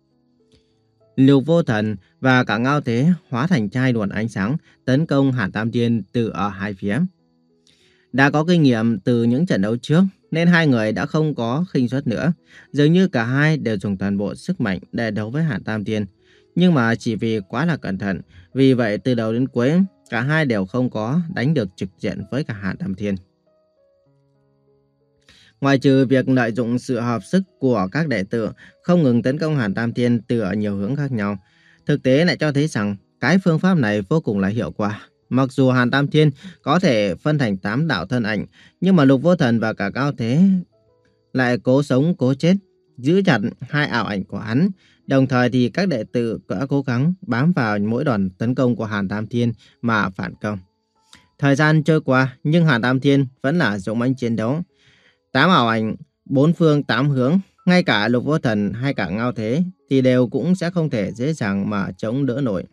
Lục Vô Thần và cả Ngao Thế hóa thành chai luồng ánh sáng tấn công Hàn Tam Thiên từ ở hai phía. Đã có kinh nghiệm từ những trận đấu trước nên hai người đã không có khinh suất nữa. Dường như cả hai đều dùng toàn bộ sức mạnh để đấu với Hàn Tam Thiên. Nhưng mà chỉ vì quá là cẩn thận, vì vậy từ đầu đến cuối cả hai đều không có đánh được trực diện với cả Hàn Tam Thiên. Ngoài trừ việc lợi dụng sự hợp sức của các đệ tử không ngừng tấn công Hàn Tam Thiên từ ở nhiều hướng khác nhau, thực tế lại cho thấy rằng cái phương pháp này vô cùng là hiệu quả. Mặc dù Hàn Tam Thiên có thể phân thành tám đạo thân ảnh, nhưng mà Lục Vô Thần và cả Cao Thế lại cố sống cố chết, giữ chặt hai ảo ảnh của hắn. Đồng thời thì các đệ tử đã cố gắng bám vào mỗi đòn tấn công của Hàn Tam Thiên mà phản công. Thời gian trôi qua nhưng Hàn Tam Thiên vẫn là dũng mãnh chiến đấu. Tám ảo ảnh, bốn phương tám hướng, ngay cả Lục Vô Thần hay cả Ngao Thế thì đều cũng sẽ không thể dễ dàng mà chống đỡ nổi.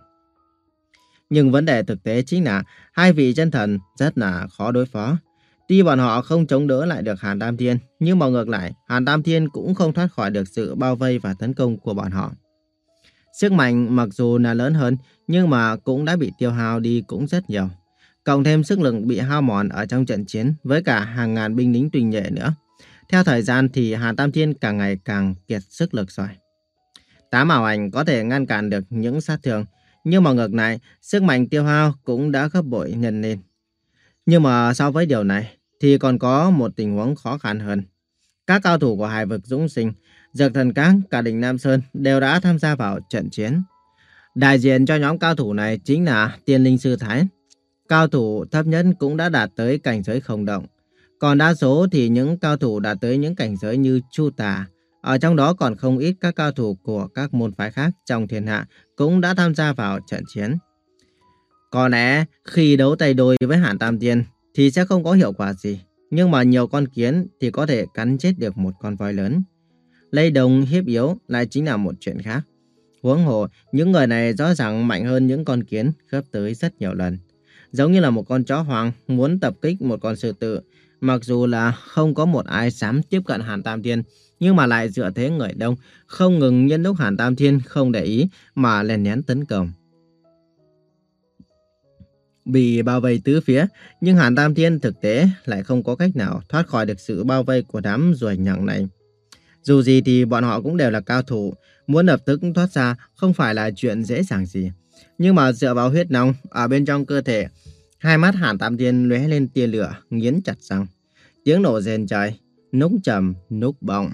Nhưng vấn đề thực tế chính là hai vị chân thần rất là khó đối phó. Tuy bọn họ không chống đỡ lại được Hàn Tam Thiên, nhưng mà ngược lại, Hàn Tam Thiên cũng không thoát khỏi được sự bao vây và tấn công của bọn họ. Sức mạnh mặc dù là lớn hơn, nhưng mà cũng đã bị tiêu hao đi cũng rất nhiều. Cộng thêm sức lực bị hao mòn ở trong trận chiến với cả hàng ngàn binh lính tinh nhuệ nữa. Theo thời gian thì Hàn Tam Thiên càng ngày càng kiệt sức lực rồi. Tám ảo ảnh có thể ngăn cản được những sát thương, nhưng mà ngược lại, sức mạnh tiêu hao cũng đã gấp bội nhân lên. Nhưng mà so với điều này, thì còn có một tình huống khó khăn hơn. Các cao thủ của Hải vực Dũng Sinh, Dược Thần Các, cả Đỉnh Nam Sơn đều đã tham gia vào trận chiến. Đại diện cho nhóm cao thủ này chính là Tiên Linh Sư Thái. Cao thủ thấp nhất cũng đã đạt tới cảnh giới không động. Còn đa số thì những cao thủ đạt tới những cảnh giới như Chu Tà. Ở trong đó còn không ít các cao thủ của các môn phái khác trong thiên hạ cũng đã tham gia vào trận chiến. Có lẽ khi đấu tay đôi với Hàn Tam Thiên thì sẽ không có hiệu quả gì. Nhưng mà nhiều con kiến thì có thể cắn chết được một con voi lớn. Lấy đồng hiếp yếu lại chính là một chuyện khác. Huống hồ, những người này rõ ràng mạnh hơn những con kiến gấp tới rất nhiều lần. Giống như là một con chó hoang muốn tập kích một con sư tử. Mặc dù là không có một ai dám tiếp cận Hàn Tam Thiên, nhưng mà lại dựa thế người đông, không ngừng nhân lúc Hàn Tam Thiên không để ý mà lén lén tấn công. Bị bao vây tứ phía, nhưng Hàn Tam Thiên thực tế lại không có cách nào thoát khỏi được sự bao vây của đám ruồi nhặng này. Dù gì thì bọn họ cũng đều là cao thủ, muốn lập tức thoát ra không phải là chuyện dễ dàng gì. Nhưng mà dựa vào huyết nóng ở bên trong cơ thể, hai mắt Hàn Tam Thiên lóe lên tia lửa, nghiến chặt răng. Tiếng nổ rền trời, núc trầm, núc bọng.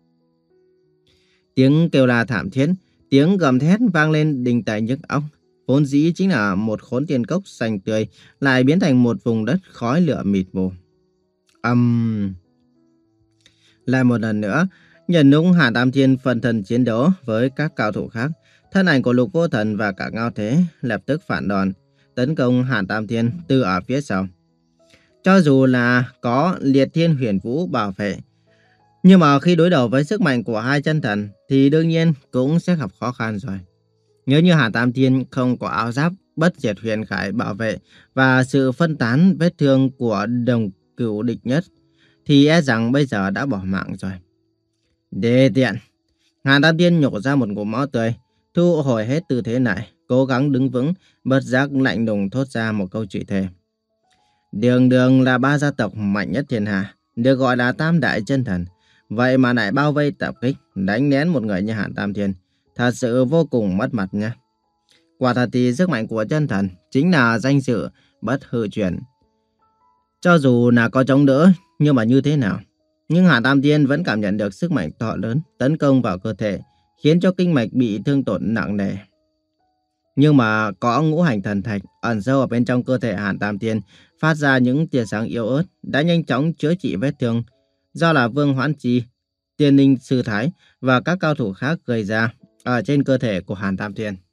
Tiếng kêu la thảm thiết, tiếng gầm thét vang lên đình tài nhức óc. Vốn dĩ chính là một khốn tiền cốc xanh tươi, lại biến thành một vùng đất khói lửa mịt mù. Âm... Um... Lại một lần nữa, nhận lúc Hàn Tam Thiên phân thân chiến đấu với các cao thủ khác, thân ảnh của Lục Vô Thần và cả Ngao Thế lập tức phản đòn, tấn công Hàn Tam Thiên từ ở phía sau. Cho dù là có Liệt Thiên Huyền Vũ bảo vệ, nhưng mà khi đối đầu với sức mạnh của hai chân thần thì đương nhiên cũng sẽ gặp khó khăn rồi. Nếu như Hàn Tam Thiên không có áo giáp bất diệt huyền khải bảo vệ và sự phân tán vết thương của đồng cửu địch nhất, thì e rằng bây giờ đã bỏ mạng rồi. Đê tiện! Hàn Tam Thiên nhổ ra một ngụm máu tươi, thu hồi hết tư thế này, cố gắng đứng vững, bất giác lạnh lùng thốt ra một câu chửi thề. Đường đường là ba gia tộc mạnh nhất thiên hạ, được gọi là tam đại chân thần, vậy mà lại bao vây tập kích, đánh nén một người như Hàn Tam Thiên, thật sự vô cùng mất mặt nha. Quả thật thì sức mạnh của chân thần chính là danh dự bất hư truyền. Cho dù là có chống đỡ, nhưng mà như thế nào? Nhưng Hàn Tam Thiên vẫn cảm nhận được sức mạnh to lớn tấn công vào cơ thể, khiến cho kinh mạch bị thương tổn nặng nề. Nhưng mà có ngũ hành thần thạch ẩn sâu ở bên trong cơ thể Hàn Tam Thiên phát ra những tia sáng yếu ớt đã nhanh chóng chữa trị vết thương do là Vương Hoãn Chi, Tiên Linh Sư Thái và các cao thủ khác gây ra ở trên cơ thể của Hàn Tam Thiên.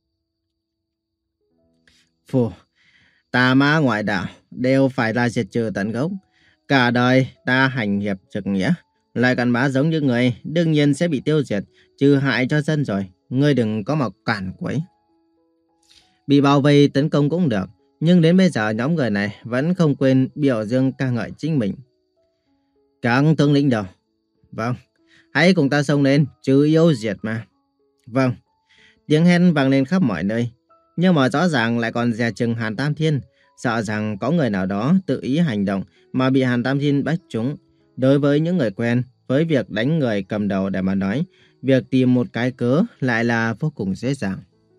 Phù, tà ma ngoại đạo đều phải là diệt trừ tận gốc. Cả đời ta hành hiệp trực nghĩa, lại cặn bã giống như người, đương nhiên sẽ bị tiêu diệt, trừ hại cho dân rồi. Ngươi đừng có mà cản quấy. Bị bao vây tấn công cũng được, nhưng đến bây giờ nhóm người này vẫn không quên biểu dương ca ngợi chính mình. Các tướng lĩnh đâu? Vâng, hãy cùng ta xông lên, trừ yêu diệt mà. Vâng, tiếng hét vang lên khắp mọi nơi, nhưng mà rõ ràng lại còn dè chừng Hàn Tam Thiên, sợ rằng có người nào đó tự ý hành động mà bị Hàn Tam Thiên bắt trúng. Đối với những người quen với việc đánh người cầm đầu để mà nói, việc tìm một cái cớ lại là vô cùng dễ dàng.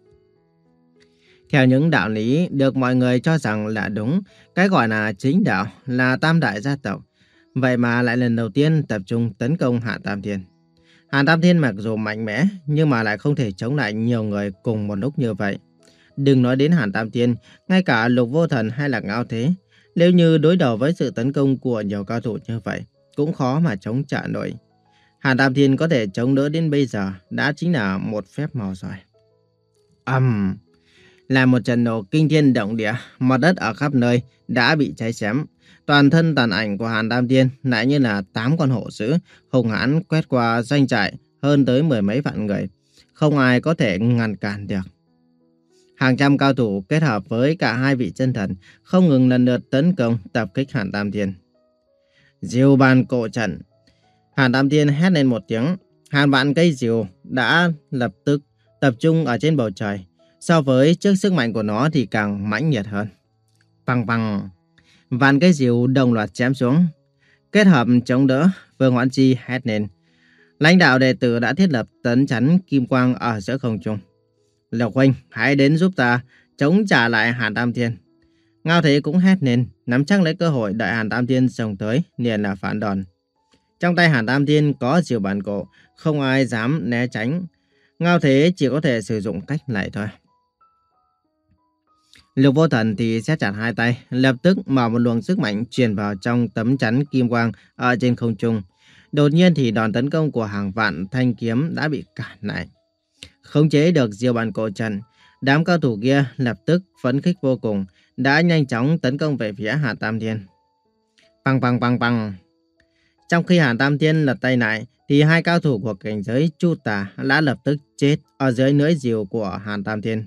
Theo những đạo lý được mọi người cho rằng là đúng, cái gọi là chính đạo là tam đại gia tộc. Vậy mà lại lần đầu tiên tập trung tấn công Hàn Tam Thiên. Hàn Tam Thiên mặc dù mạnh mẽ nhưng mà lại không thể chống lại nhiều người cùng một lúc như vậy. Đừng nói đến Hàn Tam Thiên, ngay cả Lục Vô Thần hay là Ngao Thế, nếu như đối đầu với sự tấn công của nhiều cao thủ như vậy, cũng khó mà chống trả nổi. Hàn Tam Thiên có thể chống đỡ đến bây giờ đã chính là một phép màu rồi. Ầm, um, là một trận nổ kinh thiên động địa, mặt đất ở khắp nơi đã bị cháy xém. Toàn thân tàn ảnh của Hàn Tam Thiên lại như là tám con hổ dữ hùng hãn quét qua doanh trại hơn tới mười mấy vạn người, không ai có thể ngăn cản được. Hàng trăm cao thủ kết hợp với cả hai vị chân thần không ngừng lần lượt tấn công tập kích Hàn Tam Thiên. Diều bàn cổ trận. Hàn Tam Thiên hét lên một tiếng, hàng vạn cây diều đã lập tức tập trung ở trên bầu trời. So với trước sức mạnh của nó thì càng mãnh liệt hơn. Păng păng, vạn cây diều đồng loạt chém xuống. Kết hợp chống đỡ, Vương Hoãn Chi hét lên. Lãnh đạo đệ tử đã thiết lập tấn chắn kim quang ở giữa không trung. Lộc Huynh, hãy đến giúp ta chống trả lại Hàn Tam Thiên. Ngao Thế cũng hét lên, nắm chắc lấy cơ hội đợi Hàn Tam Thiên xông tới, liền là phản đòn. Trong tay Hàn Tam Thiên có diều bàn cổ, không ai dám né tránh. Ngao Thế chỉ có thể sử dụng cách này thôi. Lục Vô Thần thì siết chặt hai tay, lập tức mở một luồng sức mạnh truyền vào trong tấm chắn kim quang ở trên không trung. Đột nhiên thì đòn tấn công của hàng vạn thanh kiếm đã bị cản lại. Khống chế được diều bàn cổ trận, đám cao thủ kia lập tức phấn khích vô cùng, đã nhanh chóng tấn công về phía Hàn Tam Thiên. Păng păng păng păng. Trong khi Hàn Tam Thiên lật tay lại, thì hai cao thủ của cảnh giới Chu Tà đã lập tức chết ở dưới lưỡi diều của Hàn Tam Thiên.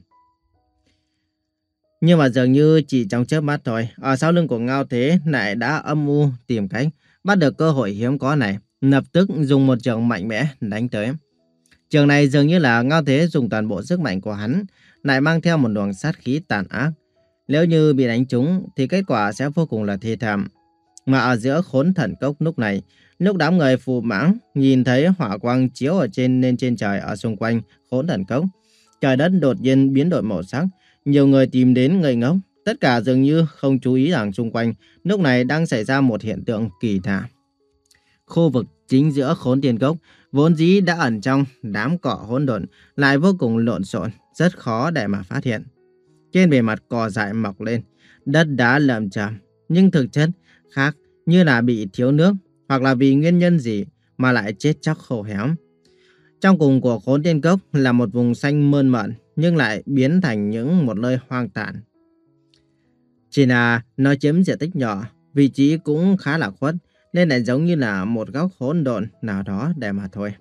Nhưng mà dường như chỉ trong chớp mắt thôi, ở sau lưng của Ngao Thế lại đã âm mưu tìm cách bắt được cơ hội hiếm có này, lập tức dùng một trường mạnh mẽ đánh tới. Trường này dường như là Ngao Thế dùng toàn bộ sức mạnh của hắn, lại mang theo một luồng sát khí tàn ác. Nếu như bị đánh trúng thì kết quả sẽ vô cùng là thê thảm. Mà ở giữa Khốn Thần Cốc lúc này, lúc đám người phù mãng nhìn thấy hỏa quang chiếu ở trên lên trên trời ở xung quanh Khốn Thần Cốc, trời đất đột nhiên biến đổi màu sắc, nhiều người tìm đến ngây ngốc, tất cả dường như không chú ý rằng xung quanh lúc này đang xảy ra một hiện tượng kỳ lạ. Khu vực chính giữa Khốn Tiên Cốc vốn dĩ đã ẩn trong đám cỏ hỗn độn, lại vô cùng lộn xộn, rất khó để mà phát hiện. Trên bề mặt cỏ dại mọc lên, đất đá lởm chởm, nhưng thực chất khác, như là bị thiếu nước hoặc là vì nguyên nhân gì mà lại chết chóc khô héo. Trong cùng của Khốn Tiên Cốc là một vùng xanh mơn mởn, nhưng lại biến thành những một nơi hoang tàn. Chỉ là nó chiếm diện tích nhỏ, vị trí cũng khá là khuất, nên lại giống như là một góc hỗn độn nào đó để mà thôi.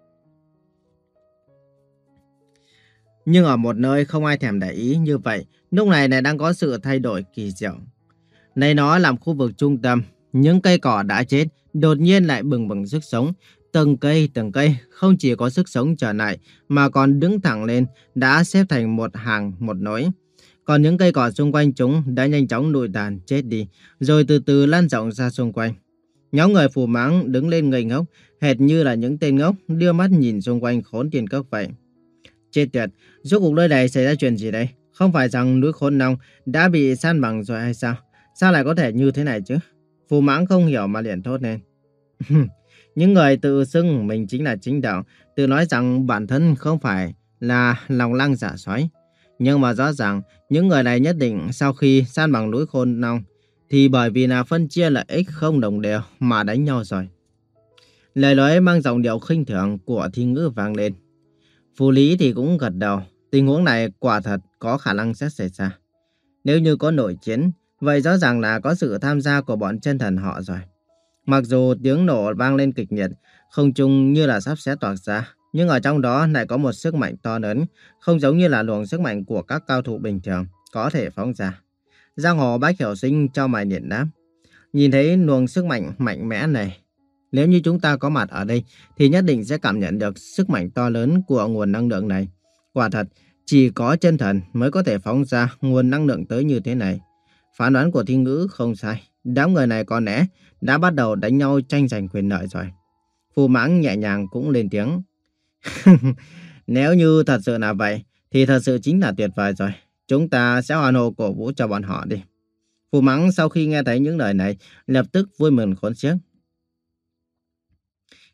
Nhưng ở một nơi không ai thèm để ý như vậy, lúc này lại đang có sự thay đổi kỳ diệu. Này nó làm khu vực trung tâm, những cây cỏ đã chết đột nhiên lại bừng bừng sức sống. Từng cây từng cây không chỉ có sức sống trở lại mà còn đứng thẳng lên, đã xếp thành một hàng một nối. Còn những cây cỏ xung quanh chúng đã nhanh chóng lụi tàn chết đi, rồi từ từ lan rộng ra xung quanh. Nhóm người phù mãng đứng lên ngây ngốc, hệt như là những tên ngốc đưa mắt nhìn xung quanh Khốn Tiên Cốc vậy. Chết tiệt, rốt cuộc nơi này xảy ra chuyện gì đây? Không phải rằng núi Khốn Long đã bị san bằng rồi hay sao? Sao lại có thể như thế này chứ? Phù mãng không hiểu mà liền thốt lên. Những người tự xưng mình chính là chính đạo, tự nói rằng bản thân không phải là lòng lang dạ sói. Nhưng mà rõ ràng, những người này nhất định sau khi san bằng núi Khốn Long, thì bởi vì là phân chia lợi ích không đồng đều mà đánh nhau rồi. Lời nói mang giọng điệu khinh thường của Thi Ngữ vang lên. Phù Lý thì cũng gật đầu, tình huống này quả thật có khả năng sẽ xảy ra. Nếu như có nội chiến, vậy rõ ràng là có sự tham gia của bọn chân thần họ rồi. Mặc dù tiếng nổ vang lên kịch liệt, không trung như là sắp xé toạc ra, nhưng ở trong đó lại có một sức mạnh to lớn, không giống như là luồng sức mạnh của các cao thủ bình thường có thể phóng ra. Giang hồ Bách Hiểu Sinh cho mày điện đáp. Nhìn thấy luồng sức mạnh mạnh mẽ này, nếu như chúng ta có mặt ở đây thì nhất định sẽ cảm nhận được sức mạnh to lớn của nguồn năng lượng này. Quả thật, chỉ có chân thần mới có thể phóng ra nguồn năng lượng tới như thế này. Phán đoán của Thi Ngữ không sai. Đám người này có lẽ đã bắt đầu đánh nhau tranh giành quyền lợi rồi. Phù Mãng nhẹ nhàng cũng lên tiếng. Nếu như thật sự là vậy, thì thật sự chính là tuyệt vời rồi. Chúng ta sẽ hoan hô cổ vũ cho bọn họ đi. Phù Mãng sau khi nghe thấy những lời này, lập tức vui mừng khôn xiết.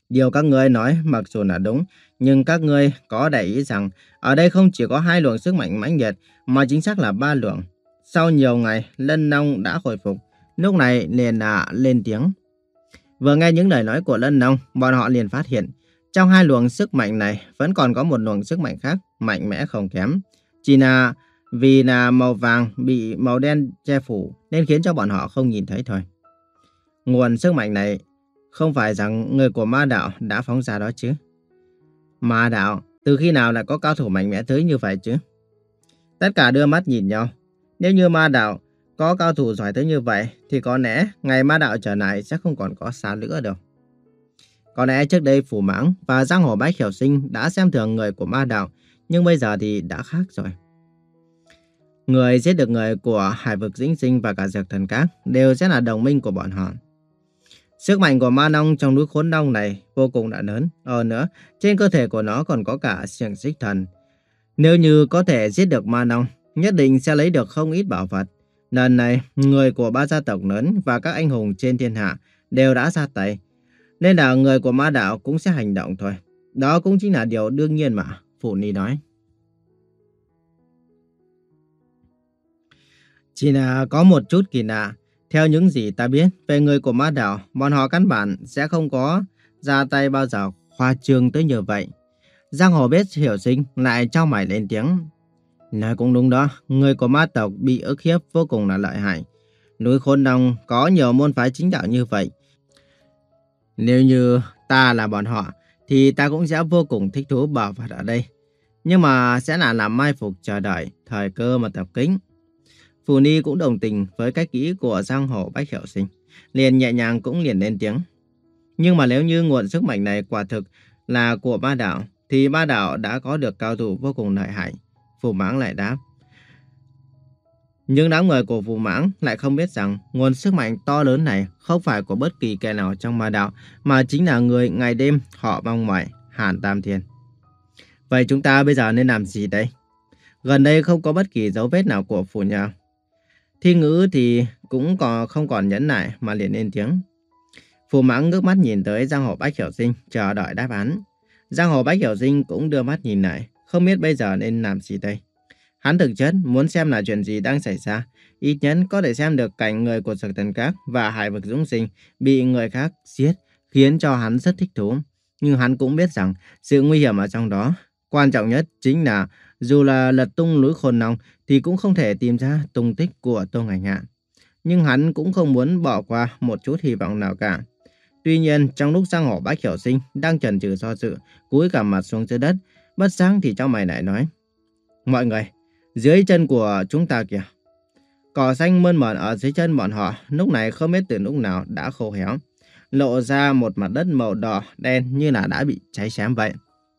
Điều các ngươi nói mặc dù là đúng, nhưng các ngươi có để ý rằng ở đây không chỉ có hai luồng sức mạnh mãnh liệt, mà chính xác là ba luồng. Sau nhiều ngày, Lân Nông đã hồi phục, lúc này liền đã lên tiếng. Vừa nghe những lời nói của Lân Nông, bọn họ liền phát hiện, trong hai luồng sức mạnh này vẫn còn có một luồng sức mạnh khác, mạnh mẽ không kém. Chỉ là vì là màu vàng bị màu đen che phủ nên khiến cho bọn họ không nhìn thấy thôi. Nguồn sức mạnh này không phải rằng người của ma đạo đã phóng ra đó chứ. Ma đạo, từ khi nào lại có cao thủ mạnh mẽ tới như vậy chứ? Tất cả đưa mắt nhìn nhau. Nếu như ma đạo có cao thủ giỏi tới như vậy, thì có lẽ ngày ma đạo trở lại sẽ không còn có xa nữa đâu. Có lẽ trước đây Phủ Mãng và Giang Hồ Bách Hiểu Sinh đã xem thường người của ma đạo, nhưng bây giờ thì đã khác rồi. Người giết được người của Hải Vực Dĩnh Sinh và cả Dược Thần Các đều sẽ là đồng minh của bọn họ. Sức mạnh của ma nông trong núi Khốn Đông này vô cùng đã lớn. Hơn nữa, trên cơ thể của nó còn có cả xiềng xích thần. Nếu như có thể giết được ma nông, nhất định sẽ lấy được không ít bảo vật. Lần này, người của ba gia tộc lớn và các anh hùng trên thiên hạ đều đã ra tay. Nên là người của ma đạo cũng sẽ hành động thôi. Đó cũng chính là điều đương nhiên mà, Phụ Ni nói. Chỉ là có một chút kỳ lạ. Theo những gì ta biết về người của ma đạo, bọn họ căn bản sẽ không có ra tay bao giờ khoa trương tới như vậy. Giang Hồ biết Hiểu Sinh lại trao mày lên tiếng. Nói cũng đúng đó, người của ma tộc bị ức hiếp vô cùng là lợi hại. Núi Khôn Đông có nhiều môn phái chính đạo như vậy. Nếu như ta là bọn họ, thì ta cũng sẽ vô cùng thích thú bảo vật ở đây. Nhưng mà sẽ là làm mai phục chờ đợi, thời cơ mà tập kích. Phù Ni cũng đồng tình với cách nghĩ của Giang Hồ Bách Hiểu Sinh, liền nhẹ nhàng cũng liền lên tiếng. Nhưng mà nếu như nguồn sức mạnh này quả thực là của ma đạo, thì ma đạo đã có được cao thủ vô cùng lợi hại. Phù Mãng lại đáp. Nhưng đám người của Phù Mãng lại không biết rằng nguồn sức mạnh to lớn này không phải của bất kỳ kẻ nào trong ma đạo, mà chính là người ngày đêm họ mong mỏi, Hàn Tam Thiên. Vậy chúng ta bây giờ nên làm gì đây? Gần đây không có bất kỳ dấu vết nào của Phù Nhao. Thi Ngữ thì cũng còn không còn nhẫn nại mà liền lên tiếng. Phù Mãng ngước mắt nhìn tới Giang Hồ Bách Hiểu Sinh chờ đợi đáp án. Giang Hồ Bách Hiểu Sinh cũng đưa mắt nhìn lại, không biết bây giờ nên làm gì đây. Hắn thực chất muốn xem là chuyện gì đang xảy ra, ít nhất có thể xem được cảnh người của Dược Thần Các và Hải Vực Dũng Sinh bị người khác giết, khiến cho hắn rất thích thú. Nhưng hắn cũng biết rằng sự nguy hiểm ở trong đó, quan trọng nhất chính là dù là lật tung núi Khôn Long thì cũng không thể tìm ra tung tích của Tô Ngải Ngạn. Nhưng hắn cũng không muốn bỏ qua một chút hy vọng nào cả. Tuy nhiên, trong lúc Giang Hồ Bách Hiểu Sinh đang chần chừ do dự, cúi cả mặt xuống dưới đất, bất giác thì trong mày lại nói: Mọi người, dưới chân của chúng ta kìa. Cỏ xanh mơn mởn ở dưới chân bọn họ lúc này không biết từ lúc nào đã khô héo, lộ ra một mặt đất màu đỏ đen như là đã bị cháy xém vậy.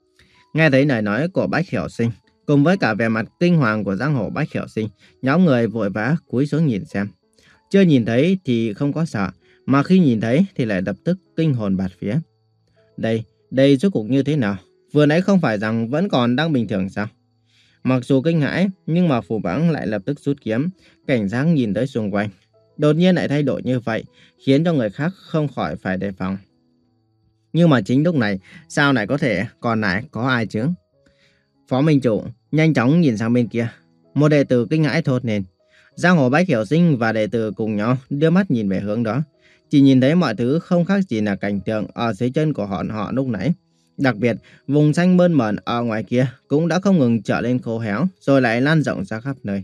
Nghe thấy lời nói của Bách Hiểu Sinh, cùng với cả vẻ mặt kinh hoàng của Giang Hồ Bách Hiểu Sinh, nhóm người vội vã cúi xuống nhìn xem. Chưa nhìn thấy thì không có sợ, mà khi nhìn thấy thì lại lập tức kinh hồn bạt vía. Đây, đây rốt cuộc như thế nào? Vừa nãy không phải rằng vẫn còn đang bình thường sao? Mặc dù kinh hãi, nhưng mà Phù Mãng lại lập tức rút kiếm, cảnh giác nhìn tới xung quanh. Đột nhiên lại thay đổi như vậy, khiến cho người khác không khỏi phải đề phòng. Nhưng mà chính lúc này, sao lại có thể còn lại có ai chứ? Phó Minh Chủ nhanh chóng nhìn sang bên kia. Một đệ tử kinh hãi thốt lên. Giang Hồ Bách Hiểu Sinh và đệ tử cùng nhau đưa mắt nhìn về hướng đó. Chỉ nhìn thấy mọi thứ không khác gì là cảnh tượng ở dưới chân của họ họ lúc nãy. Đặc biệt, vùng xanh mơn mởn ở ngoài kia cũng đã không ngừng trở lên khô héo, rồi lại lan rộng ra khắp nơi.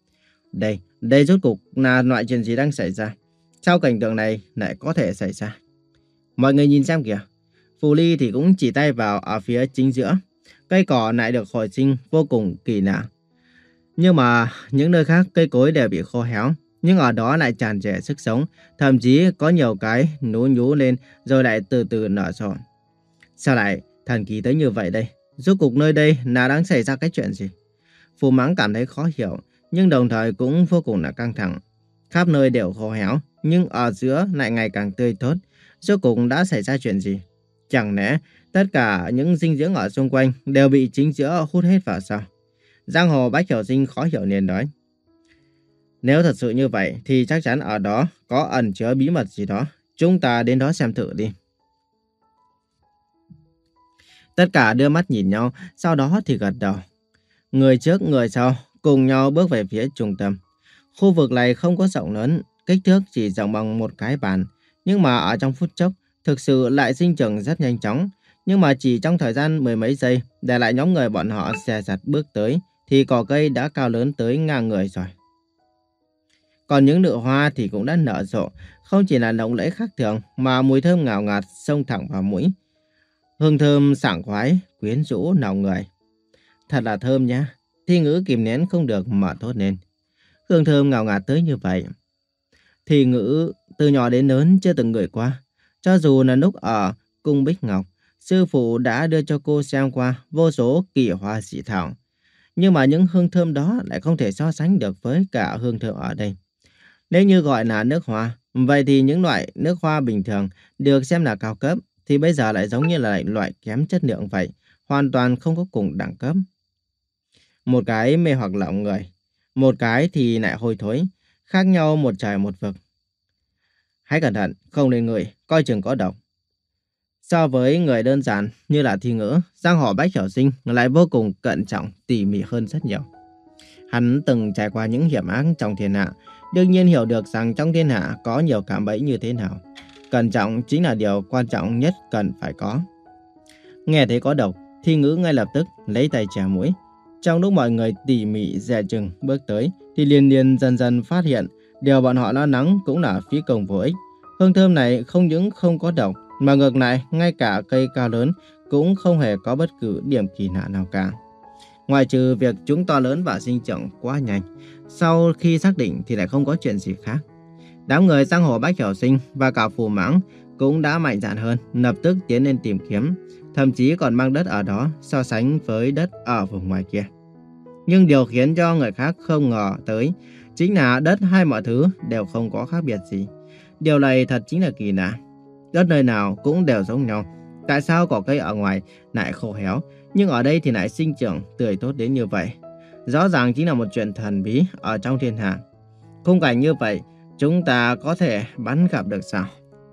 Đây, đây rốt cục là loại chuyện gì đang xảy ra? Sao cảnh tượng này lại có thể xảy ra? Mọi người nhìn xem kìa. Phù Ly thì cũng chỉ tay vào ở phía chính giữa. Cây cỏ lại được hồi sinh vô cùng kỳ lạ. Nhưng mà những nơi khác cây cối đều bị khô héo, nhưng ở đó lại tràn trề sức sống, thậm chí có nhiều cái nhú nhú lên rồi lại từ từ nở rộ. Sao lại thần kỳ tới như vậy đây? Rốt cục nơi đây là đang xảy ra cái chuyện gì? Phù Mãng cảm thấy khó hiểu, nhưng đồng thời cũng vô cùng là căng thẳng. Khắp nơi đều khô héo, nhưng ở giữa lại ngày càng tươi tốt. Rốt cục đã xảy ra chuyện gì? Chẳng lẽ tất cả những dinh dưỡng ở xung quanh đều bị chính giữa hút hết vào sao? Giang Hồ Bách Hiểu Sinh khó hiểu liền nói. Nếu thật sự như vậy thì chắc chắn ở đó có ẩn chứa bí mật gì đó. Chúng ta đến đó xem thử đi. Tất cả đưa mắt nhìn nhau, sau đó thì gật đầu. Người trước người sau cùng nhau bước về phía trung tâm. Khu vực này không có rộng lớn, kích thước chỉ rộng bằng một cái bàn. Nhưng mà ở trong phút chốc, thực sự lại sinh trưởng rất nhanh chóng. Nhưng mà chỉ trong thời gian mười mấy giây, để lại nhóm người bọn họ dè dặt bước tới, thì cỏ cây đã cao lớn tới ngang người rồi. Còn những nụ hoa thì cũng đã nở rộ, không chỉ là lộng lẫy khác thường, mà mùi thơm ngào ngạt xông thẳng vào mũi. Hương thơm sảng khoái, quyến rũ lòng người. Thật là thơm nhá. Thi Ngữ kìm nén không được mà thốt lên. Hương thơm ngào ngạt tới như vậy. Thi Ngữ từ nhỏ đến lớn chưa từng ngửi qua. Cho dù là lúc ở cung Bích Ngọc, sư phụ đã đưa cho cô xem qua vô số kỳ hoa dị thảo. Nhưng mà những hương thơm đó lại không thể so sánh được với cả hương thơm ở đây. Nếu như gọi là nước hoa, vậy thì những loại nước hoa bình thường được xem là cao cấp, thì bây giờ lại giống như là loại kém chất lượng vậy, hoàn toàn không có cùng đẳng cấp. Một cái mê hoặc lòng người, một cái thì lại hôi thối, khác nhau một trời một vực. Hãy cẩn thận, không nên ngửi, coi chừng có độc. So với người đơn giản như là Thi Ngữ, giang hồ Bách Hiểu Sinh lại vô cùng cẩn trọng, tỉ mỉ hơn rất nhiều. Hắn từng trải qua những hiểm ác trong thiên hạ, đương nhiên hiểu được rằng trong thiên hạ có nhiều cạm bẫy như thế nào. Cẩn trọng chính là điều quan trọng nhất cần phải có. Nghe thấy có độc, Thi Ngữ ngay lập tức lấy tay che mũi. Trong lúc mọi người tỉ mỉ dè chừng bước tới, thì liền liền dần dần phát hiện điều bọn họ lo lắng cũng là phí công vô ích. Hương thơm này không những không có độc, mà ngược lại ngay cả cây cao lớn cũng không hề có bất cứ điểm kỳ lạ nào cả. Ngoài trừ việc chúng to lớn và sinh trưởng quá nhanh, sau khi xác định thì lại không có chuyện gì khác. Đám người giang hồ Bách Hiểu Sinh và cả Phù Mãng cũng đã mạnh dạn hơn, lập tức tiến lên tìm kiếm, thậm chí còn mang đất ở đó so sánh với đất ở vùng ngoài kia. Nhưng điều khiến cho người khác không ngờ tới chính là đất hay mọi thứ đều không có khác biệt gì. Điều này thật chính là kỳ lạ. Đất nơi nào cũng đều giống nhau. Tại sao cỏ cây ở ngoài lại khô héo, nhưng ở đây thì lại sinh trưởng tươi tốt đến như vậy? Rõ ràng chính là một chuyện thần bí ở trong thiên hạ. Khung cảnh như vậy, chúng ta có thể bắn gặp được sao?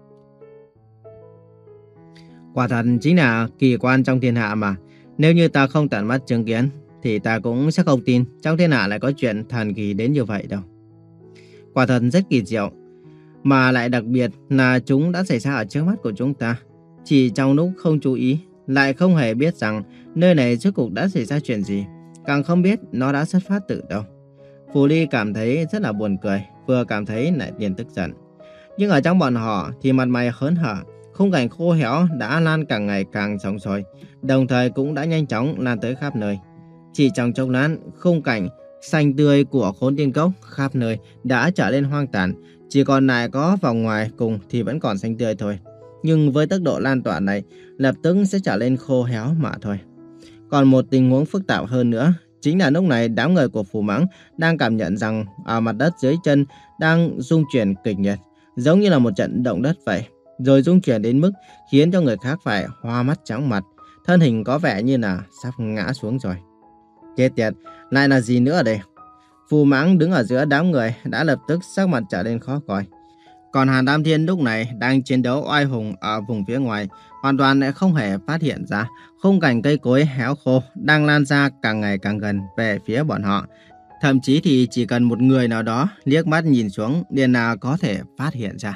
Quả thật chính là kỳ quan trong thiên hạ mà. Nếu như ta không tận mắt chứng kiến, thì ta cũng sẽ không tin trong thiên hạ lại có chuyện thần kỳ đến như vậy đâu. Quả thật rất kỳ diệu, mà lại đặc biệt là chúng đã xảy ra ở trước mắt của chúng ta. Chỉ trong lúc không chú ý, lại không hề biết rằng nơi này rốt cuộc đã xảy ra chuyện gì, càng không biết nó đã xuất phát từ đâu. Phù Ly cảm thấy rất là buồn cười, vừa cảm thấy lại liền tức giận. Nhưng ở trong bọn họ thì mặt mày hớn hở, khung cảnh khô héo đã lan càng ngày càng rộng rồi, đồng thời cũng đã nhanh chóng lan tới khắp nơi. Chỉ trong chốc lát, khung cảnh xanh tươi của Khốn Tiên Cốc khắp nơi đã trở nên hoang tàn, chỉ còn lại có vòng ngoài cùng thì vẫn còn xanh tươi thôi. Nhưng với tốc độ lan tỏa này, lập tức sẽ trở nên khô héo mà thôi. Còn một tình huống phức tạp hơn nữa, chính là lúc này đám người của Phù Mãng đang cảm nhận rằng ở mặt đất dưới chân đang rung chuyển kịch liệt, giống như là một trận động đất vậy. Rồi rung chuyển đến mức khiến cho người khác phải hoa mắt chóng mặt, thân hình có vẻ như là sắp ngã xuống rồi. Chết tiệt, lại là gì nữa ở đây? Phù Mãng đứng ở giữa đám người đã lập tức sắc mặt trở nên khó coi. Còn Hàn Tam Thiên lúc này đang chiến đấu oai hùng ở vùng phía ngoài, hoàn toàn lại không hề phát hiện ra khung cảnh cây cối héo khô đang lan ra càng ngày càng gần về phía bọn họ. Thậm chí thì chỉ cần một người nào đó liếc mắt nhìn xuống liền là có thể phát hiện ra.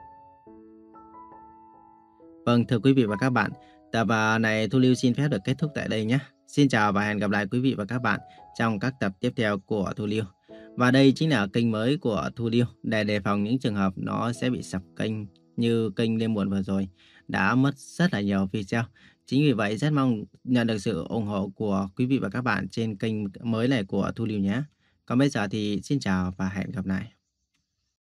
Vâng, thưa quý vị và các bạn, tập này Thu Lưu xin phép được kết thúc tại đây nhé. Xin chào và hẹn gặp lại quý vị và các bạn trong các tập tiếp theo của Thu Lưu. Và đây chính là kênh mới của Thu Lưu để đề phòng những trường hợp nó sẽ bị sập kênh như kênh đêm muộn vừa rồi đã mất rất là nhiều video. Chính vì vậy rất mong nhận được sự ủng hộ của quý vị và các bạn trên kênh mới này của Thu Lưu nhé. Còn bây giờ thì xin chào và hẹn gặp lại.